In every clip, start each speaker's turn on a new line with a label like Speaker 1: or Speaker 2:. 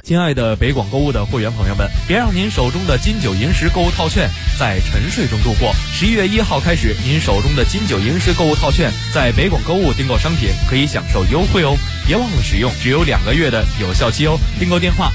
Speaker 1: 亲爱的北广购物的会员朋友们，别让您手中的金九银十购物套券在沉睡中度过。11月1号开始，您手中的金九银十购物套券在北广购物订购商品可以享受优惠哦，别忘了使用，只有2个月的有效期哦。订购电话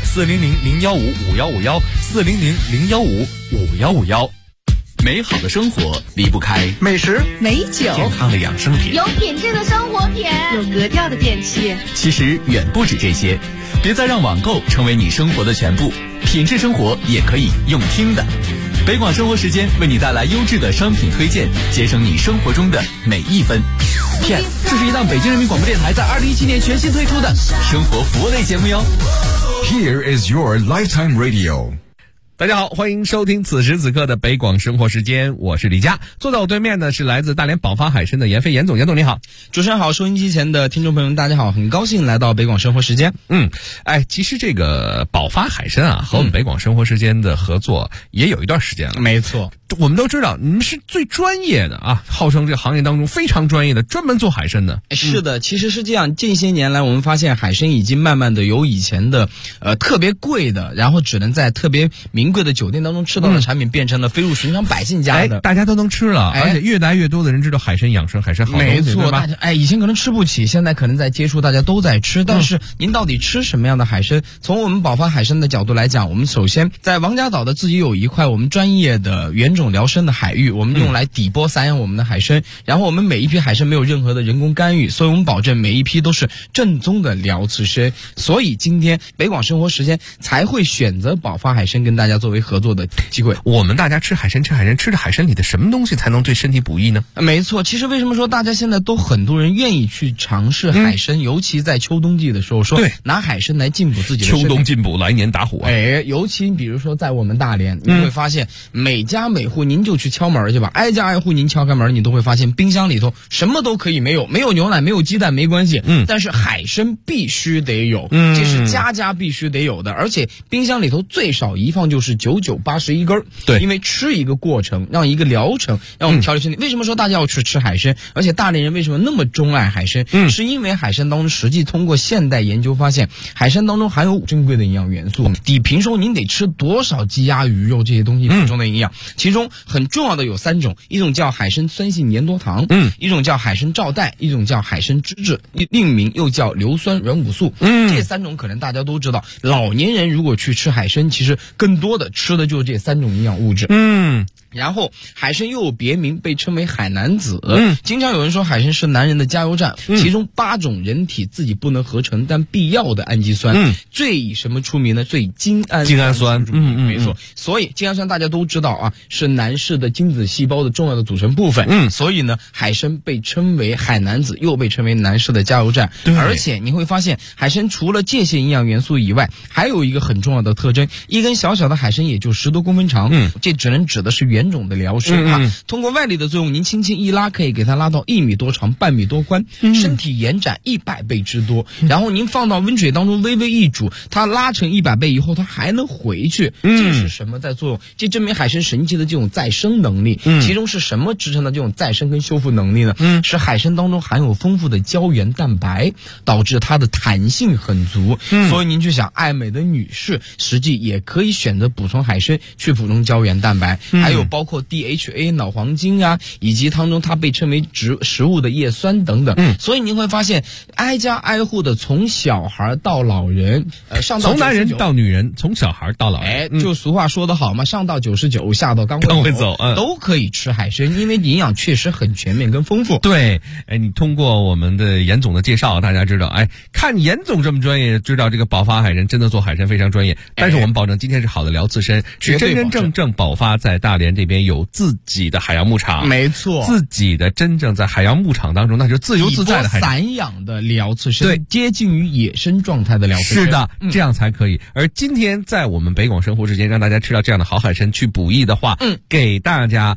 Speaker 1: 400-015-5151，400-015-5151。
Speaker 2: 美好的生活离不开
Speaker 3: 美食、
Speaker 4: 美酒、
Speaker 2: 健康的养生品，
Speaker 5: 有品质的生活品，
Speaker 4: 有格调的电器。
Speaker 2: 其实远不止这些，别再让网购成为你生活的全部，品质生活也可以用听的。北广生活时间为你带来优质的商品推荐，节省你生活中的每一分。Yes， 这是一档北京人民广播电台在2017年全新推出的生活服务类节目哟。
Speaker 6: Here is your lifetime radio。
Speaker 3: 大家好，欢迎收听此时此刻的北广生活时间，我是李佳。坐在我对面呢是来自大连宝发海参的严飞严总，严总你好。
Speaker 7: 主持人好，收音机前的听众朋友们大家好，很高兴来到北广生活时间。
Speaker 3: 其实这个宝发海参啊和我们北广生活时间的合作也有一段时间了。
Speaker 7: 没错，
Speaker 3: 我们都知道你们是最专业的啊，号称这个行业当中非常专业的，专门做海参的。
Speaker 7: 是的，其实是这样，近些年来我们发现海参已经慢慢的由以前的特别贵的，然后只能在特别名贵的酒店当中吃到的产品，变成了飞入寻常百姓家的，
Speaker 3: 大家都能吃了，而且越来越多的人知道海参养生，海参好东西。
Speaker 7: 没错，
Speaker 3: 大
Speaker 7: 家以前可能吃不起，现在可能在接触，大家都在吃。但是您到底吃什么样的海参？从我们宝发海参的角度来讲，我们首先在王家岛的自己有一块我们专业的原种疗生的海域，我们用来底波散养我们的海参，然后我们每一批海参没有任何的人工干预，所以我们保证每一批都是正宗的辽刺参。所以今天北广生活时间才会选择宝发海参跟大家作为合作的机会。
Speaker 3: 我们大家吃海参，吃着海参里的什么东西才能对身体补益呢？
Speaker 7: 没错，其实为什么说大家现在都很多人愿意去尝试海参，尤其在秋冬季的时候，说拿海参来进补自己的身体。
Speaker 3: 秋冬进补，来年打虎啊！
Speaker 7: 尤其比如说在我们大连，你会发现每家每户，您就去敲门去吧，挨家挨户您敲开门，你都会发现冰箱里头什么都可以没有牛奶，没有鸡蛋没关系，但是海参必须得有，这是家家必须得有的，而且冰箱里头最少一放就是9981根。
Speaker 3: 对，
Speaker 7: 因为吃一个过程，让一个疗程，让我们调理身体。为什么说大家要去吃海参？而且大连人为什么那么钟爱海参？是因为海参当中实际通过现代研究发现，海参当中含有珍贵的营养元素，抵平时您得吃多少鸡鸭鱼肉这些东西补充的营养。其中很重要的有3种，一种叫海参酸性粘多糖，一种叫海参皂带，一种叫海参脂质，另名又叫硫酸软骨素。这3种可能大家都知道，老年人如果去吃海参，其实更多的吃的就是这3种营养物质。然后海参又有别名，被称为海南子。经常有人说海参是男人的加油站，其中8种人体自己不能合成但必要的氨基酸，最以什么出名呢？最以精氨酸出名。没错，所以精氨酸大家都知道啊，是男士的精子细胞的重要的组成部分。所以呢，海参被称为海南子，又被称为男士的加油站。而且你会发现，海参除了这些营养元素以外，还有一个很重要的特征，一根小小的海参也就10多公分长，这只能指的是原种的疗生通过外力的作用，您轻轻一拉，可以给它拉到1米多长，半米多宽，身体延展100倍之多。然后您放到温水当中微微一煮，它拉成100倍以后，它还能回去。这是什么在作用？这证明海参神奇的这种再生能力。其中是什么支撑的这种再生跟修复能力呢？是海参当中含有丰富的胶原蛋白，导致它的弹性很足。所以您去想，爱美的女士实际也可以选择补充海参去补充胶原蛋白，还有包括DHA 脑黄金啊，以及当中它被称为食物的叶酸等等。所以您会发现，挨家挨户的从小孩到老人，上到
Speaker 3: 从男人到女人，从小孩到老人，
Speaker 7: 就俗话说得好嘛，上到99，下到刚会走，都可以吃海参，因为营养确实很全面跟丰富。
Speaker 3: 对，你通过我们的严总的介绍，大家知道，看严总这么专业，知道这个宝发海参真的做海参非常专业。但是我们保证今天是好的辽刺参，是真正宝发在大连这边有自己的海洋牧场，
Speaker 7: 没错，
Speaker 3: 自己的真正在海洋牧场当中，那是自由自在的海
Speaker 7: 散养的辽刺参，对，接近于野生状态的辽刺参。
Speaker 3: 是的，这样才可以。而今天在我们北广生活之间，让大家吃到这样的好海参去补益的话，给大家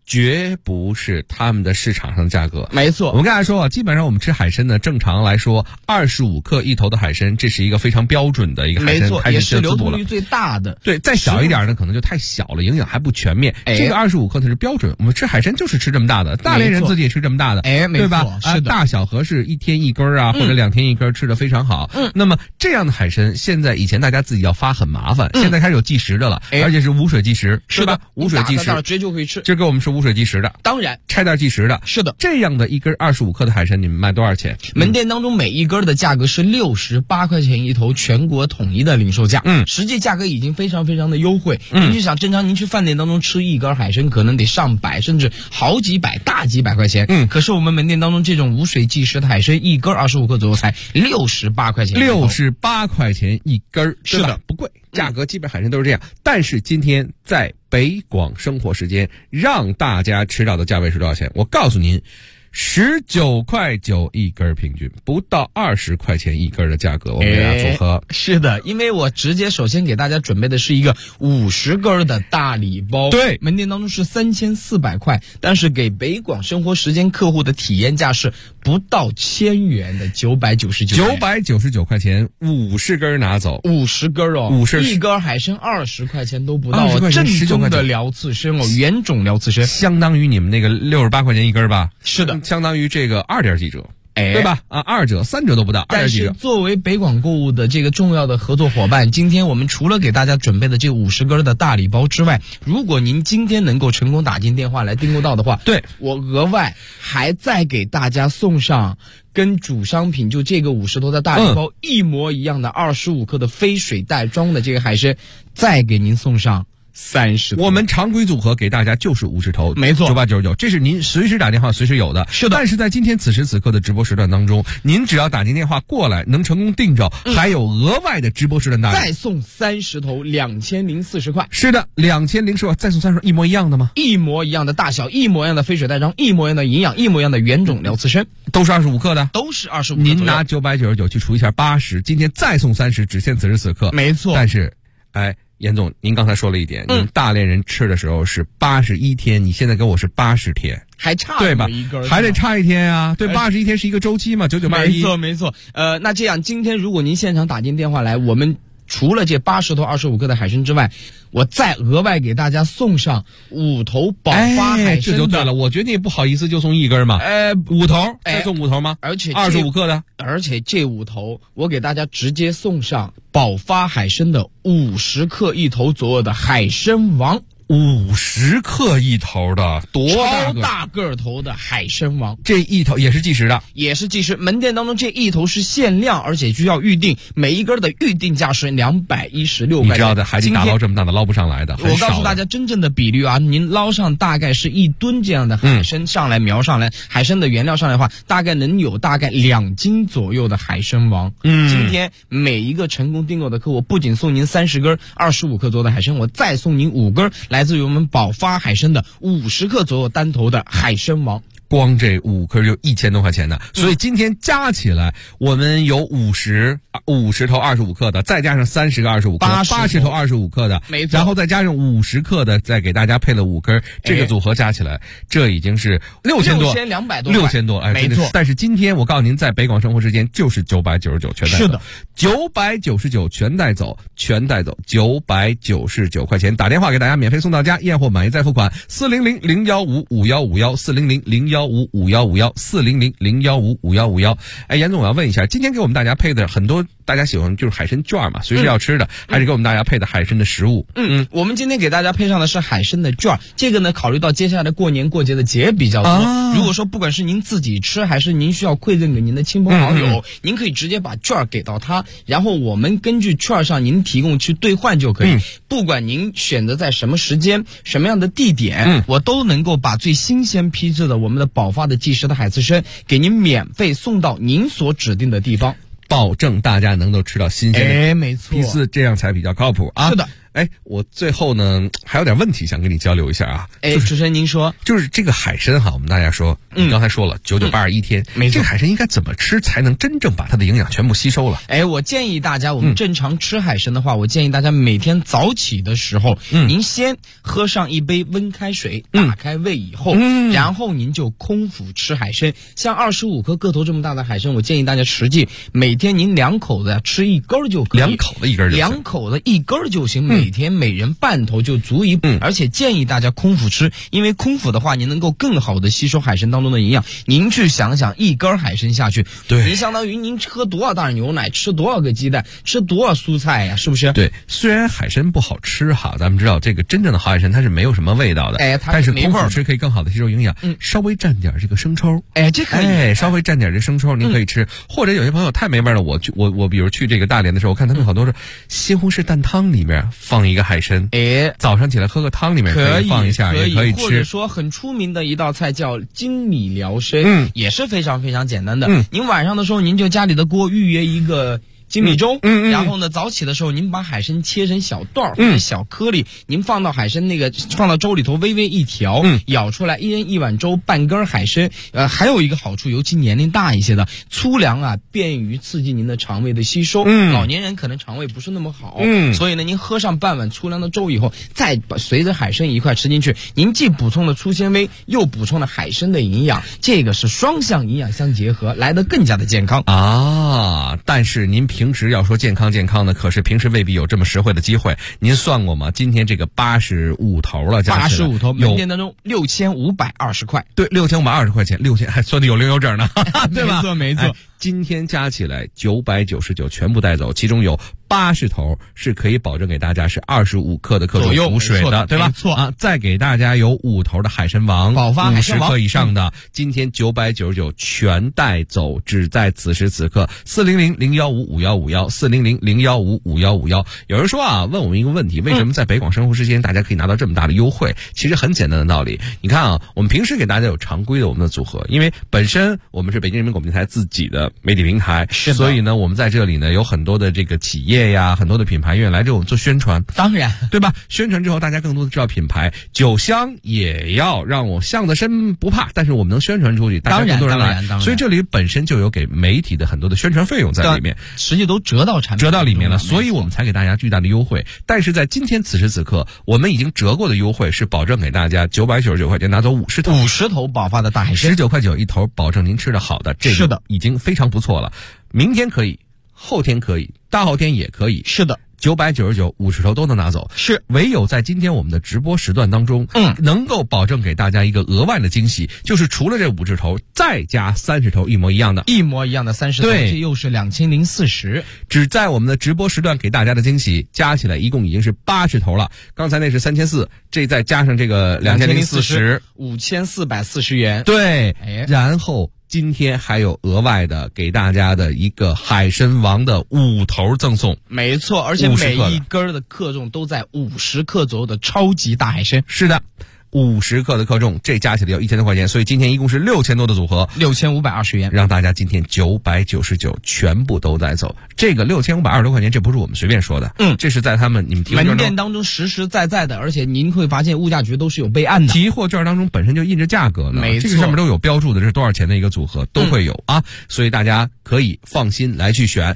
Speaker 3: 绝不是他们的市场上的价格。
Speaker 7: 没错，
Speaker 3: 我们刚才说啊，基本上我们吃海参呢，正常来说25克一头的海参，这是一个非常标准的一个海参，
Speaker 7: 没错，
Speaker 3: 开始
Speaker 7: 也是流
Speaker 3: 滋补了。
Speaker 7: 通率最大的。
Speaker 3: 对，再小一点呢，可能就太小了，营养还不全面。这个25克它是标准，我们吃海参就是吃这么大的，大连人自己也吃这么大的，对吧？
Speaker 7: 是的，
Speaker 3: 大小合适，1天1根啊，或者2天1根，吃的非常好。那么这样的海参，现在以前大家自己要发很麻烦，现在开始有计时的了，而且是无水计时，
Speaker 7: 是吧？
Speaker 3: 无水计时，
Speaker 7: 直接就可以吃。
Speaker 3: 今儿给我们是无水计时的，
Speaker 7: 当然
Speaker 3: 拆袋计时的，
Speaker 7: 是的。
Speaker 3: 这样的一根25克的海参，你们卖多少钱？
Speaker 7: 门店当中每一根的价格是68块钱一头，全国统一的零售价。实际价格已经非常非常的优惠。您就想，正常您去饭店当中吃一根海参，可能得上百，甚至好几百、大几百块钱。可是我们门店当中这种无水计时的海参，一根25克左右才68块钱
Speaker 3: ，68块钱一根，是的，不贵。价格基本海参都是这样，但是今天在北广生活时间让大家吃到的价位是多少钱？我告诉您，19.9块一根，平均不到20块钱一根的价格，我们给大家组合。
Speaker 7: 是的，因为我直接首先给大家准备的是一个50根的大礼包，
Speaker 3: 对，
Speaker 7: 门店当中是3400块，但是给北广生活时间客户的体验价是不到1000元的999
Speaker 3: 块钱，50根拿走
Speaker 7: ，50根哦，50一根海参20块钱都不到哦，正宗的辽刺参哦，原种辽刺参，
Speaker 3: 相当于你们那个68块钱一根吧？
Speaker 7: 是的，
Speaker 3: 相当于这个2点几折。对吧？2折、3折都不到，
Speaker 7: 但是作为北广购物的这个重要的合作伙伴，今天我们除了给大家准备的这50根的大礼包之外，如果您今天能够成功打进电话来订购到的话，
Speaker 3: 对，
Speaker 7: 我额外还再给大家送上跟主商品就这个50头的大礼包一模一样的25克的非水袋装的这个海参，再给您送上30头。
Speaker 3: 我们常规组合给大家就是50头，
Speaker 7: 没错
Speaker 3: ，9899，这是您随时打电话随时有的。
Speaker 7: 是的，
Speaker 3: 但是在今天此时此刻的直播时段当中，您只要打进电话过来，能成功订着，还有额外的直播时段大礼，
Speaker 7: 再送30头，2040块。
Speaker 3: 是的，2040块，再送30头，一模一样的吗？
Speaker 7: 一模一样的大小，一模一样的非水袋装，一模一样的营养，一模一样的原种辽刺参，
Speaker 3: 都是25克的，
Speaker 7: 都是25克。
Speaker 3: 您拿999去除一下80，今天再送30，只限此时此刻。
Speaker 7: 没错。
Speaker 3: 但是，严总，您刚才说了一点，您大连人吃的时候是81天，你现在跟我是80天，
Speaker 7: 还差
Speaker 3: 对吧？还得差1天啊，对，81天是一个周期嘛，9981。
Speaker 7: 没错。那这样，今天如果您现场打进电话来，我们除了这80头25克的海参之外，我再额外给大家送上5头宝发海参，
Speaker 3: 这就对了。我觉得你也不好意思就送1根嘛，5头，再送5头吗？
Speaker 7: 而且
Speaker 3: 25克的，
Speaker 7: 而且这5头我给大家直接送上宝发海参的50克一头左右的海参王。
Speaker 3: 50克一头的，
Speaker 7: 超大个头的海参王，
Speaker 3: 这一头也是计时的，
Speaker 7: 也是计时。门店当中这一头是限量，而且需要预定，每一根的预定价是216块钱。
Speaker 3: 你知道的，海底大捞这么大的捞不上来的，
Speaker 7: 我告诉大家真正的比率啊，您捞上大概是1吨这样的海参上来，苗上来，海参的原料上来的话，大概能有大概2斤左右的海参王。今天每一个成功订购的客户，不仅送您30根25克左右的海参，我再送您5根来自于我们宝发海参的50克左右单头的海参王。
Speaker 3: 光这5颗就1000多块钱的，所以今天加起来，我们有50头25克的，再加上30个25克，80头25克的，
Speaker 7: 没错，
Speaker 3: 然后再加上50克的，再给大家配了5根，这个组合加起来，这已经是6200多，6000多，
Speaker 7: 没错。
Speaker 3: 但是今天我告诉您，在北广生活时间就是999全带走，
Speaker 7: 是的
Speaker 3: ，999全带走，999块钱，打电话给大家免费送到家，验货满意再付款，400-015-5151，400-015-5151，400-015-5151。严总，我要问一下，今天给我们大家配的很多大家喜欢就是海参券嘛，随时要吃的，还是给我们大家配的海参的食物？
Speaker 7: 我们今天给大家配上的是海参的券，这个呢，考虑到接下来过年过节的节比较多，如果说不管是您自己吃，还是您需要馈赠给您的亲朋好友，您可以直接把券给到他，然后我们根据券上您提供去兑换就可以。不管您选择在什么时间、什么样的地点，我都能够把最新鲜批制的我们的宝发的计时的海刺参给您免费送到您所指定的地方，
Speaker 3: 保证大家能够吃到新鲜的，
Speaker 7: 没错，
Speaker 3: 这样才比较靠谱啊。
Speaker 7: 是的。
Speaker 3: 哎，我最后呢还有点问题想跟你交流一下啊。
Speaker 7: 主持人您说，
Speaker 3: 就是这个海参哈，我们大家说，你刚才说了9981天，
Speaker 7: 没错，
Speaker 3: 这个海参应该怎么吃才能真正把它的营养全部吸收了？
Speaker 7: 我建议大家，我们正常吃海参的话，我建议大家每天早起的时候，您先喝上一杯温开水，打开胃以后，然后您就空腹吃海参。像25颗个头这么大的海参，我建议大家实际每天您2口子吃1根就可以
Speaker 3: ，2口子1根就行
Speaker 7: ，2口子1根就行，每天每人半头就足以。而且建议大家空腹吃，因为空腹的话，您能够更好的吸收海参当中的营养。您去想想，1根海参下去，
Speaker 3: 对，
Speaker 7: 您相当于您喝多少袋牛奶，吃多少个鸡蛋，吃多少蔬菜呀，是不是？
Speaker 3: 对，虽然海参不好吃哈，咱们知道这个真正的好海参它是没有什么味道的，但是空腹吃可以更好的吸收营养。稍微蘸点这个生抽，
Speaker 7: 这可以，
Speaker 3: 稍微蘸点这生抽，您可以吃。或者有些朋友太没味了，我比如去这个大连的时候，我看他们好多是西红柿蛋汤里面放一个海参，早上起来喝个汤里面可以放一下，也可以吃。
Speaker 7: 或者说很出名的一道菜叫金米辽参，也是非常非常简单的。您晚上的时候，您就家里的锅预约一个金米粥，然后呢，早起的时候您把海参切成小段或者小颗粒，您放到放到粥里头微微一调，舀出来，1人1碗粥，半根海参。还有一个好处，尤其年龄大一些的，粗粮啊，便于刺激您的肠胃的吸收。老年人可能肠胃不是那么好，所以呢，您喝上半碗粗粮的粥以后，再随着海参一块吃进去，您既补充了粗纤维，又补充了海参的营养，这个是双向营养相结合，来得更加的健康
Speaker 3: 啊。但是您平时要说健康呢，可是平时未必有这么实惠的机会。您算过吗？今天这个85头了
Speaker 7: ，85头，门店当中6520块，
Speaker 3: 对，6520块钱，6000还算的有零有整呢，对吧？
Speaker 7: 没错。
Speaker 3: 今天加起来999全部带走，其中有80头是可以保证给大家是25克的克重补水的，对吧？
Speaker 7: 没错
Speaker 3: 啊，再给大家有5头的海参王，
Speaker 7: 宝发海参王
Speaker 3: 50克以上的，今天999全带走，只在此时此刻，400-015-5151，400-015-5151。有人说啊，问我们一个问题，为什么在北广生活时间大家可以拿到这么大的优惠？其实很简单的道理，你看啊，我们平时给大家有常规的我们的组合，因为本身我们是北京人民广播电台自己的媒体平台，所以呢，我们在这里呢有很多的这个企业呀，很多的品牌愿意来这我们做宣传，
Speaker 7: 当然，
Speaker 3: 对吧？宣传之后，大家更多的知道品牌，酒香也要让我巷子深不怕，但是我们能宣传出去，大家更多人来，所以这里本身就有给媒体的很多的宣传费用在里面，
Speaker 7: 实际都折到
Speaker 3: 里面了，所以我们才给大家巨大的优惠。但是在今天此时此刻，我们已经折过的优惠是保证给大家999块钱拿走50头
Speaker 7: 宝发的大海参，
Speaker 3: 19块9一头，保证您吃的好的，这个已经非常不错了。明天可以，后天可以，大后天也可以，
Speaker 7: 是的
Speaker 3: ，999 50头都能拿走，
Speaker 7: 是
Speaker 3: 唯有在今天我们的直播时段当中，能够保证给大家一个额外的惊喜，就是除了这50头，再加30头一模一样的
Speaker 7: 30头，这又是2040，
Speaker 3: 只在我们的直播时段给大家的惊喜，加起来一共已经是80头了。刚才那是3400，这再加上这个
Speaker 7: 2040，5440元，
Speaker 3: 对，然后今天还有额外的给大家的一个海参王的5头赠送，
Speaker 7: 没错，而且每一根的克重都在50克左右的超级大海参，
Speaker 3: 是的，50克的克重，这加起来要1000多块钱，所以今天一共是6000多的组合
Speaker 7: ，6520元，
Speaker 3: 让大家今天999全部都带走。这个6520多块钱，这不是我们随便说的，这是在你们提货券
Speaker 7: 门店当中实实在在的，而且您会发现物价局都是有备案的，
Speaker 3: 提货券当中本身就印着价格呢，
Speaker 7: 没错，
Speaker 3: 这个上面都有标注的，这是多少钱的一个组合都会有啊，所以大家可以放心来去选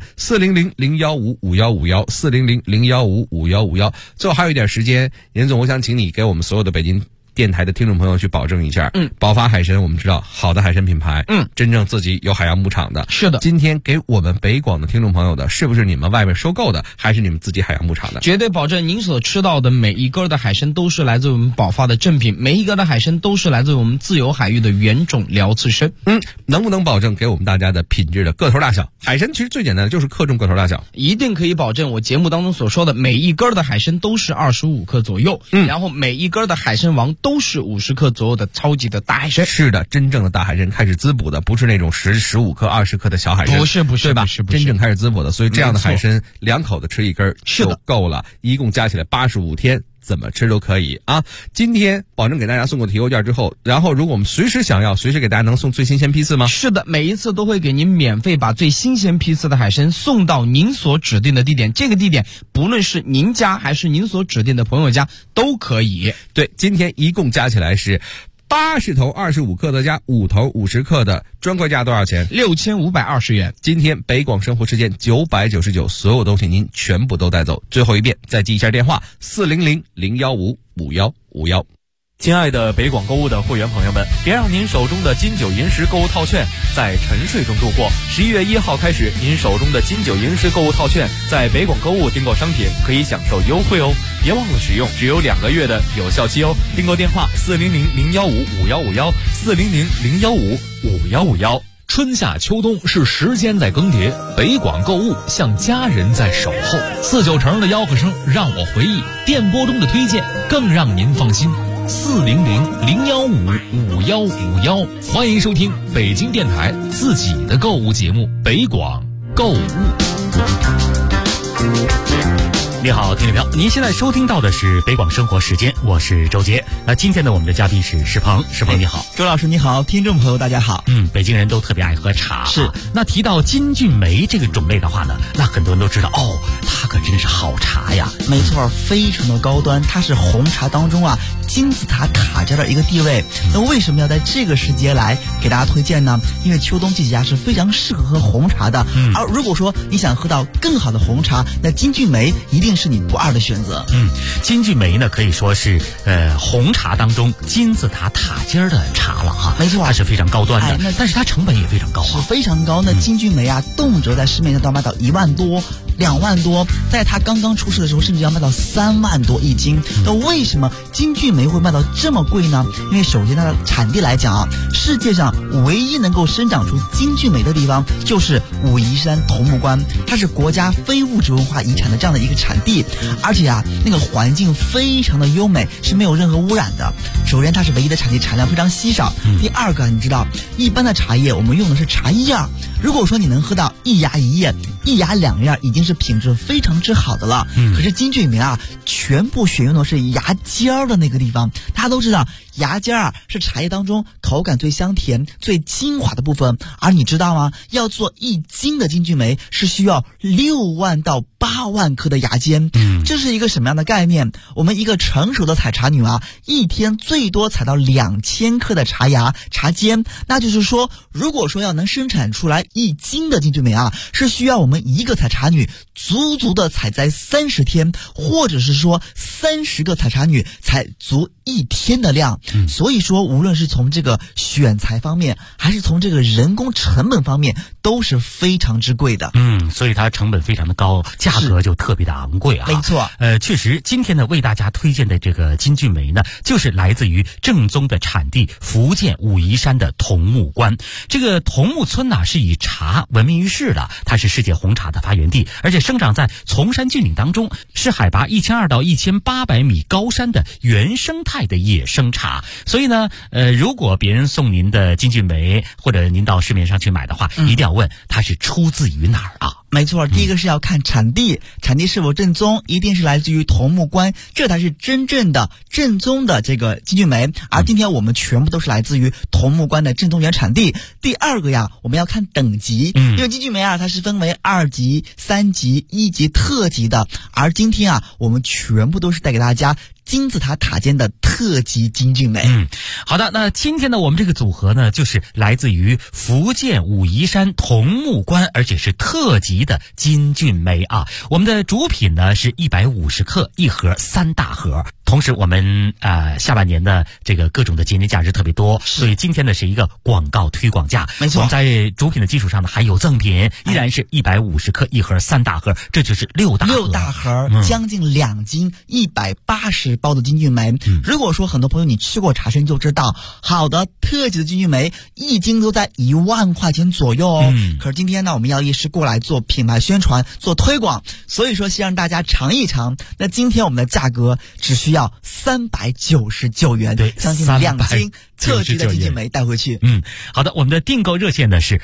Speaker 3: 400-015-5151，400-015-5151。最后还有一点时间，严总，我想请你给我们所有的北京电台的听众朋友去保证一下，宝发海参我们知道好的海参品牌，真正自己有海洋牧场的，
Speaker 7: 是的，
Speaker 3: 今天给我们北广的听众朋友的，是不是你们外面收购的，还是你们自己海洋牧场的？
Speaker 7: 绝对保证您所吃到的每一根的海参都是来自我们宝发的正品，每一根的海参都是来自我们自由海域的原种辽刺参。
Speaker 3: 能不能保证给我们大家的品质的个头大小？海参其实最简单的就是克重个头大小，
Speaker 7: 一定可以保证我节目当中所说的每一根的海参都是25克左右，然后每一根的海参王都是50克左右的超级的大海参。
Speaker 3: 是的，真正的大海参开始滋补的，不是那种15克、20克的小海参，
Speaker 7: 不是，
Speaker 3: 对吧？真正开始滋补的，所以这样的海参2口子吃1根就够了，一共加起来85天。 怎么吃都可以啊。今天保证给大家送过提购券之后，然后如果我们随时想要，随时给大家能送最新鲜批次吗？
Speaker 7: 是的，每一次都会给您免费把最新鲜批次的海参送到您所指定的地点，这个地点不论是您家还是您所指定的朋友家都可以。
Speaker 3: 对，今天一共加起来是80头25克的加5头50克的，专柜价多少钱
Speaker 7: ？6520元。
Speaker 3: 今天北广生活时间999，所有东西您全部都带走。最后一遍，再记一下电话：400-015-5151。
Speaker 1: 亲爱的北广购物的会员朋友们，别让您手中的金九银十购物套券在沉睡中度过。11月1号开始，您手中的金九银十购物套券在北广购物订购商品可以享受优惠哦，别忘了使用，只有2个月的有效期哦。订购电话：400-015-5151，400-015-5151。
Speaker 4: 春夏秋冬是时间在更迭，北广购物像家人在守候。49成的吆喝声让我回忆，电波中的推荐更让您放心。400-015-5151，欢迎收听北京电台自己的购物节目《北广购物》。
Speaker 5: 你好，听众朋友，您现在收听到的是北广生活时间，我是周杰。那今天呢，我们的嘉宾是石鹏，石鹏你好。
Speaker 8: 周老师你好，听众朋友大家好。
Speaker 5: 北京人都特别爱喝茶。
Speaker 8: 是。
Speaker 5: 那提到金骏眉这个种类的话呢，那很多人都知道哦，它可真是好茶呀。
Speaker 8: 没错，非常的高端，它是红茶当中金字塔塔尖的一个地位。那为什么要在这个时节来给大家推荐呢？因为秋冬季节是非常适合喝红茶的。而如果说你想喝到更好的红茶，那金骏眉一定是你不二的选择。
Speaker 5: 金骏眉呢可以说是红茶当中金字塔塔尖的茶了哈。
Speaker 8: 没错，
Speaker 5: 它是非常高端的，但是它成本也非常高
Speaker 8: 是非常高。那金骏眉动辄在市面上都要卖到1万多、2万多，在它刚刚出世的时候，甚至要卖到3万多一斤。那为什么金骏眉会卖到这么贵呢？因为首先它的产地来讲世界上唯一能够生长出金骏眉的地方就是武夷山桐木关，它是国家非物质文化遗产的这样的一个产地，而且那个环境非常的优美，是没有任何污染的。首先它是唯一的产地，产量非常稀少。第二个，你知道一般的茶叶我们用的是茶叶，如果说你能喝到一芽一叶、一芽两叶，已经是品质非常之好的了。可是金骏眉全部选用的是芽尖的那个地方。大家都知道芽尖是茶叶当中口感最香甜、最精华的部分，而你知道吗？要做1斤的金骏眉是需要6万到8万颗的芽尖。这是一个什么样的概念？我们一个成熟的采茶女一天最多采到2000颗的茶芽、茶尖。那就是说，如果说要能生产出来1斤的金骏眉是需要我们一个采茶女足足的采摘30天，或者是说30个采茶女采足1天的量。所以说无论是从这个选材方面，还是从这个人工成本方面，都是非常之贵的。
Speaker 5: 所以它成本非常的高，价格就特别的昂贵
Speaker 8: 没错。
Speaker 5: 确实今天呢为大家推荐的这个金骏眉呢，就是来自于正宗的产地福建武夷山的桐木关。这个桐木村是以茶闻名于世的，它是世界红茶的发源地，而且生长在崇山峻岭当中，是海拔1200到1800米高山的原生态的野生茶。所以呢如果别人送您的金骏眉，或者您到市面上去买的话，一定要问它是出自于哪儿
Speaker 8: 没错，第一个是要看产地，产地是否正宗，一定是来自于桐木关，这才是真正的正宗的这个金骏眉。而今天我们全部都是来自于桐木关的正宗原产地。第二个我们要看等级，因为金骏眉它是分为2级、3级、1级、特级的，而今天我们全部都是带给大家金字塔塔尖的特级金骏眉。
Speaker 5: 好的，那今天呢我们这个组合呢就是来自于福建武夷山桐木关，而且是特级的金骏眉我们的主品呢是150克一盒3大盒。同时我们下半年的这个各种的节年假日特别多，所以今天呢是一个广告推广价。
Speaker 8: 没错，
Speaker 5: 我们在主品的基础上呢还有赠品，依然是150克一盒3大盒，这就是6大盒，
Speaker 8: 将近2斤180包的金骏眉。如果说很多朋友你吃过茶参就知道，好的特级的金骏眉1斤都在1万块钱左右可是今天呢我们药业是过来做品牌宣传、做推广，所以说希望大家尝一尝。那今天我们的价格只需要399元，
Speaker 5: 对，
Speaker 8: 将近2斤
Speaker 5: 特级
Speaker 8: 的金骏眉带回去。
Speaker 5: 好的，我们的订购热线呢是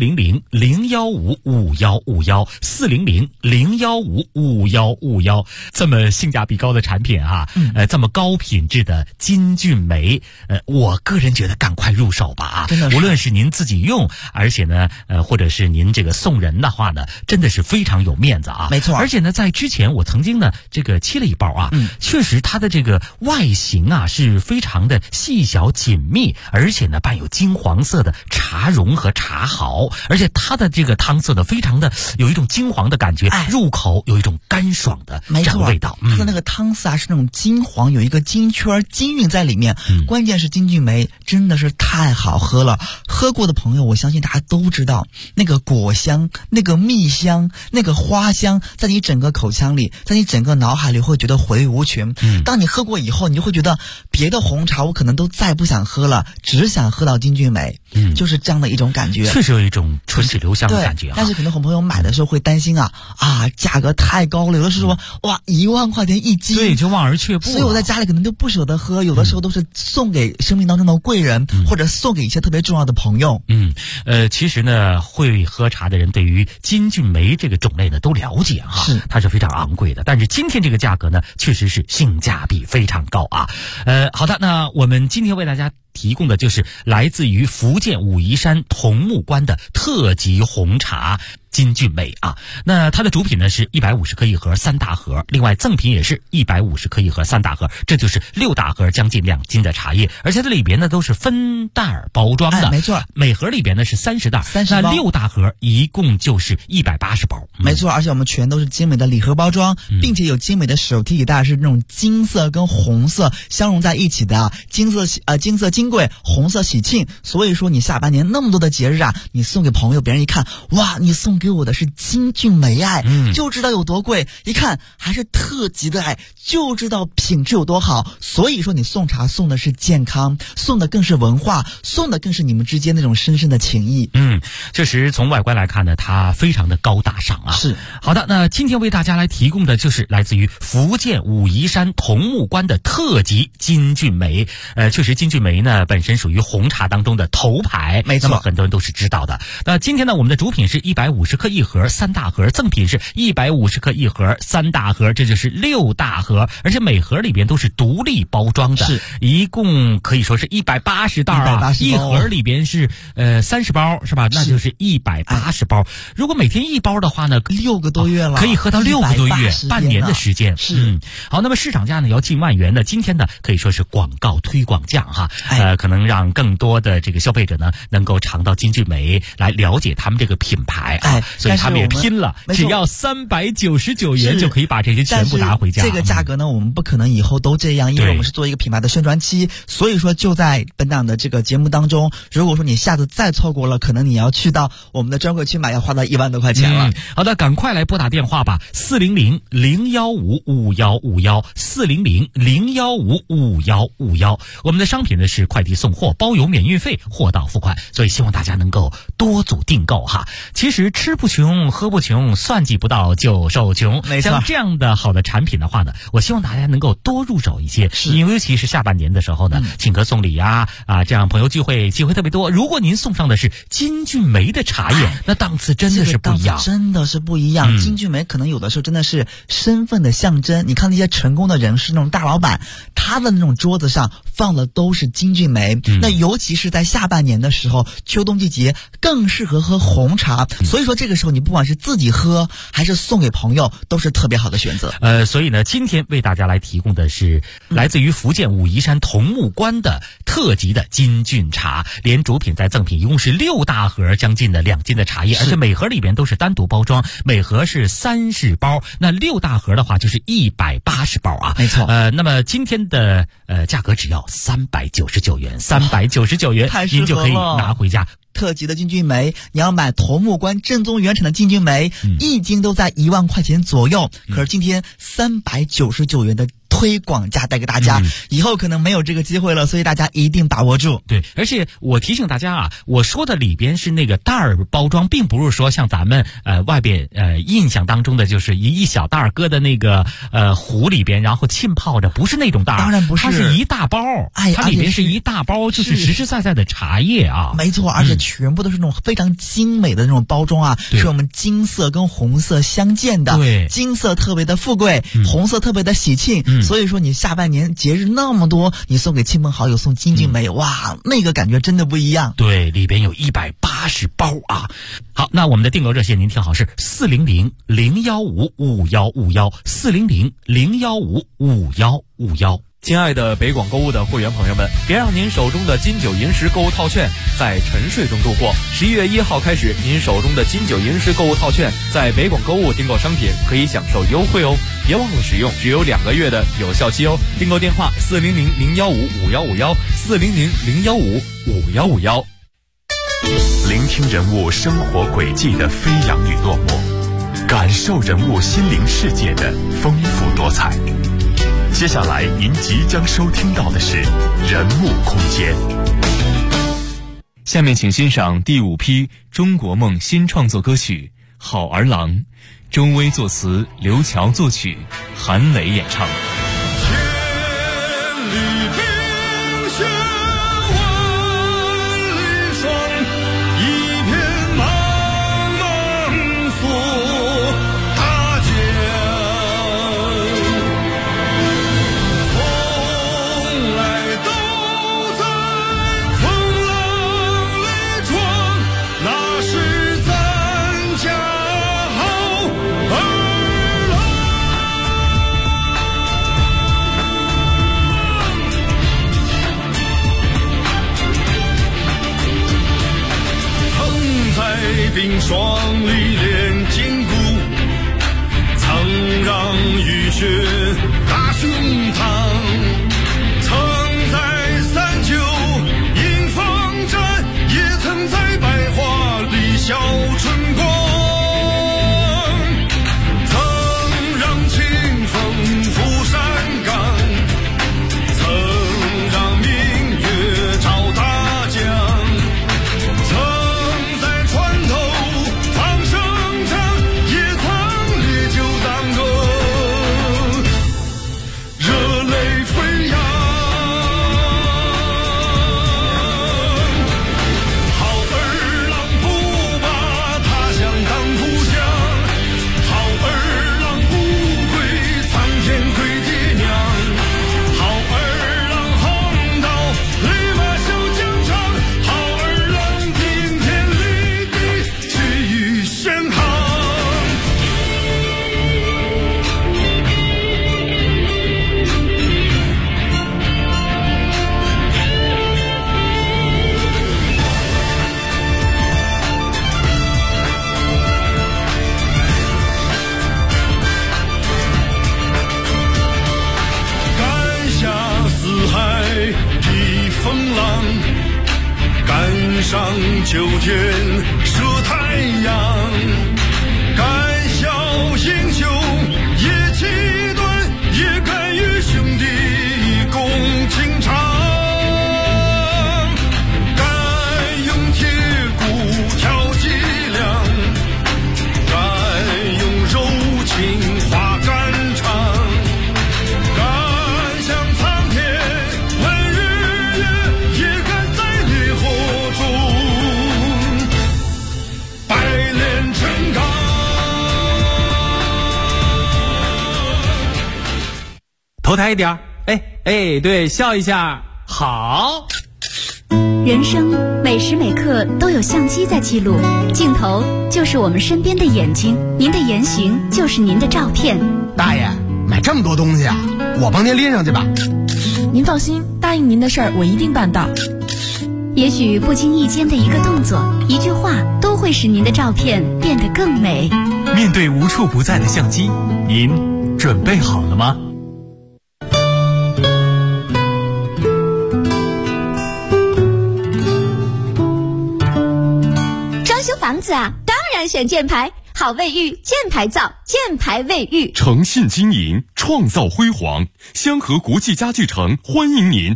Speaker 5: 400-015-5151，400-015-5151，这么性价比高的产品啊，这么高品质的金骏眉，我个人觉得赶快入手吧啊！
Speaker 8: 真的是，
Speaker 5: 无论是您自己用，而且呢，或者是您这个送人的话呢，真的是非常有面子啊。
Speaker 8: 没错，
Speaker 5: 而且呢，在之前我曾经呢这个沏了一包啊，确实它的这个外形啊是非常的细小紧密，而且呢伴有金黄色的茶蓉和茶毫，而且它的这个汤色呢非常的有一种金黄的感觉，入口有一种干爽的这样的味道。
Speaker 8: 它的那个汤色啊是那种金黄，有一个金圈金韵在里面。关键是金骏眉真的是太好喝了，喝过的朋友我相信大家都知道，那个果香、那个蜜香、那个花香，在你整个口腔里，在你整个脑海里会觉得回味无穷。当你喝过以后，你就会觉得别的红茶我可能都再不想喝了，只想喝到金骏眉。就是这样的一种感觉，
Speaker 5: 确实有一种唇齿留香的感觉啊。
Speaker 8: 但是可能很多朋友买的时候会担心价格太高了，有的时候哇1万块钱一斤，
Speaker 5: 对，就望而却步。
Speaker 8: 所以我在家里可能就不舍得喝，有的时候都是送给生命当中的贵人，或者送给一些特别重要的朋友。
Speaker 5: 其实呢，会喝茶的人对于金骏眉这个种类呢都了解啊，它是非常昂贵的。但是今天这个价格呢，确实是性价比非常高啊。好的，那我们今天为大家提供的就是来自于福建武夷山桐木关的特级红茶金骏眉啊。那它的主品呢是150克一盒3大盒，另外赠品也是150克一盒3大盒，这就是6大盒将近2斤的茶叶，而且它里边呢都是分袋包装的，
Speaker 8: 没错，
Speaker 5: 每盒里边呢是30袋，30包，那6大盒一共就是180包，
Speaker 8: 没错，而且我们全都是精美的礼盒包装，并且有精美的手提礼袋，是那种金色跟红色相融在一起的，金色金贵，红色喜庆。所以说你下半年那么多的节日啊，你送给朋友，别人一看，哇，你送给我的是金骏眉就知道有多贵，一看还是特级的就知道品质有多好。所以说你送茶送的是健康，送的更是文化，送的更是你们之间那种深深的情谊。
Speaker 5: 确实从外观来看呢，它非常的高大上啊。
Speaker 8: 是。
Speaker 5: 好的，那今天为大家来提供的就是来自于福建武夷山桐木关的特级金骏眉。确实金骏眉呢本身属于红茶当中的头牌，
Speaker 8: 没错，
Speaker 5: 那么很多人都是知道的。那今天呢，我们的主品是150克一盒3大盒，赠品是150克一盒3大盒，这就是6大盒，而且每盒里边都是独立包装的，
Speaker 8: 是
Speaker 5: 一共可以说是180袋啊，一盒里边是30包是吧？那就是180包。如果每天1包的话呢
Speaker 8: ，6个多月了，
Speaker 5: 可以喝到6个多月，半年的时间。
Speaker 8: 是。
Speaker 5: 好，那么市场价呢要近万元的，今天呢可以说是广告推广价哈，可能让更多的这个消费者呢能够尝到金骏眉，来了解他们这个品牌所以他们也拼了，只要399元就可以把这些全部拿回家。
Speaker 8: 这个价格呢，我们不可能以后都这样，因为我们是做一个品牌的宣传期，所以说就在本档的这个节目当中，如果说你下次再错过了，可能你要去到我们的专柜去买，要花到1万多块钱了。
Speaker 5: 好的，赶快来拨打电话吧，400-015-5151，400-015-5151。我们的商品呢是快递送货，包邮免运费，货到付款，所以希望大家能够多组订购哈。其实吃不穷，喝不穷，算计不到就受穷。
Speaker 8: 没错，
Speaker 5: 像这样的好的产品的话呢，我希望大家能够多入手一些，因为尤其是下半年的时候呢，请客送礼这样朋友聚会机会特别多。如果您送上的是金骏眉的茶叶，那档次真的是不一样，
Speaker 8: 真的是不一样。金骏眉可能有的时候真的是身份的象征。你看那些成功的人士，那种大老板，他的那种桌子上放的都是金骏眉。那尤其是在下半年的时候，秋冬季节更适合喝红茶。所以说这个时候你不管是自己喝还是送给朋友，都是特别好的选择。
Speaker 5: 所以呢，今天为大家来提供的是来自于福建武夷山桐木关的特级的金骏茶，连主品带赠品一共是6大盒，将近的2斤的茶叶，而且每盒里边都是单独包装，每盒是30包，那6大盒的话就是180包啊。
Speaker 8: 没错。
Speaker 5: 那么今天的价格只要399元，399元您就可以拿回家。
Speaker 8: 特级的金骏眉，你要买桐木关正宗原产的金骏眉，一斤都在1万块钱左右。可是今天399元的推广价带给大家。以后可能没有这个机会了，所以大家一定把握住。
Speaker 5: 对，而且我提醒大家啊，我说的里边是那个袋儿包装，并不是说像咱们外边印象当中的就是一小袋儿搁的那个壶里边，然后浸泡着，不是那种袋儿，
Speaker 8: 当然不是，
Speaker 5: 它是一大包，它里边是一大包，就是实实在在的茶叶啊。
Speaker 8: 没错，而且全部都是那种非常精美的那种包装啊，是我们金色跟红色相间的。
Speaker 5: 对，
Speaker 8: 金色特别的富贵，红色特别的喜庆。所以说你下半年节日那么多，你送给亲朋好友送金骏眉，哇，那个感觉真的不一样。
Speaker 5: 对，里边有180包啊。好，那我们的订购热线您听好，是400-015-5151，400-015-5151。
Speaker 1: 亲爱的北广购物的会员朋友们，别让您手中的金九银十购物套券在沉睡中度过。11月1号开始，您手中的金九银十购物套券在北广购物订购商品可以享受优惠哦，别忘了使用，只有2个月的有效期哦。订购电话400-015-5151，400-015-5151。
Speaker 2: 聆听人物生活轨迹的飞扬与落寞，感受人物心灵世界的丰富多彩。接下来您即将收听到的是人物空间。下面请欣赏第5批中国梦新创作歌曲《好儿郎》，周薇作词，刘乔作曲，韩磊演唱。
Speaker 9: 冰霜历练坚固，曾让雨雪打胸膛，曾在三九迎风战，也曾在百花里笑春光，曾让清风拂山岗，曾让明月照大江，上9天射太阳，敢笑英雄也气短，也敢与兄弟共情长，敢用铁骨挑脊梁，敢用柔情画肝肠，敢向苍天问日月，也敢在烈火中百炼成钢。
Speaker 1: 头抬一点，哎，对，笑一下，好。
Speaker 10: 人生每时每刻都有相机在记录，镜头就是我们身边的眼睛，您的言行就是您的照片。
Speaker 11: 大爷，买这么多东西啊，我帮您拎上去吧。
Speaker 12: 您放心，答应您的事儿我一定办到。
Speaker 10: 也许不经意间的一个动作、一句话，都会使您的照片变得更美。
Speaker 2: 面对无处不在的相机，您准备好了吗？
Speaker 10: 装修房子啊，当然选箭牌。
Speaker 13: 好卫浴，建牌造，建牌卫浴，
Speaker 14: 诚信经营，创造辉煌。香河国际家具城欢迎您。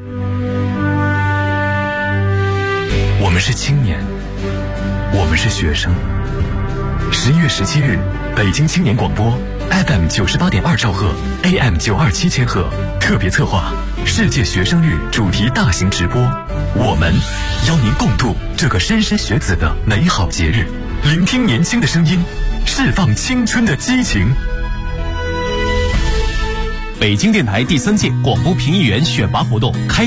Speaker 15: 我们是青年，我们是学生。11月17日，北京青年广播 FM 98.2兆赫 AM 927千赫特别策划世界学生日主题大型直播，我们邀您共度这个莘莘学子的美好节日，聆听年轻的声音，释放青春的激情。
Speaker 4: 北京电台第3届广播评议员选拔活动开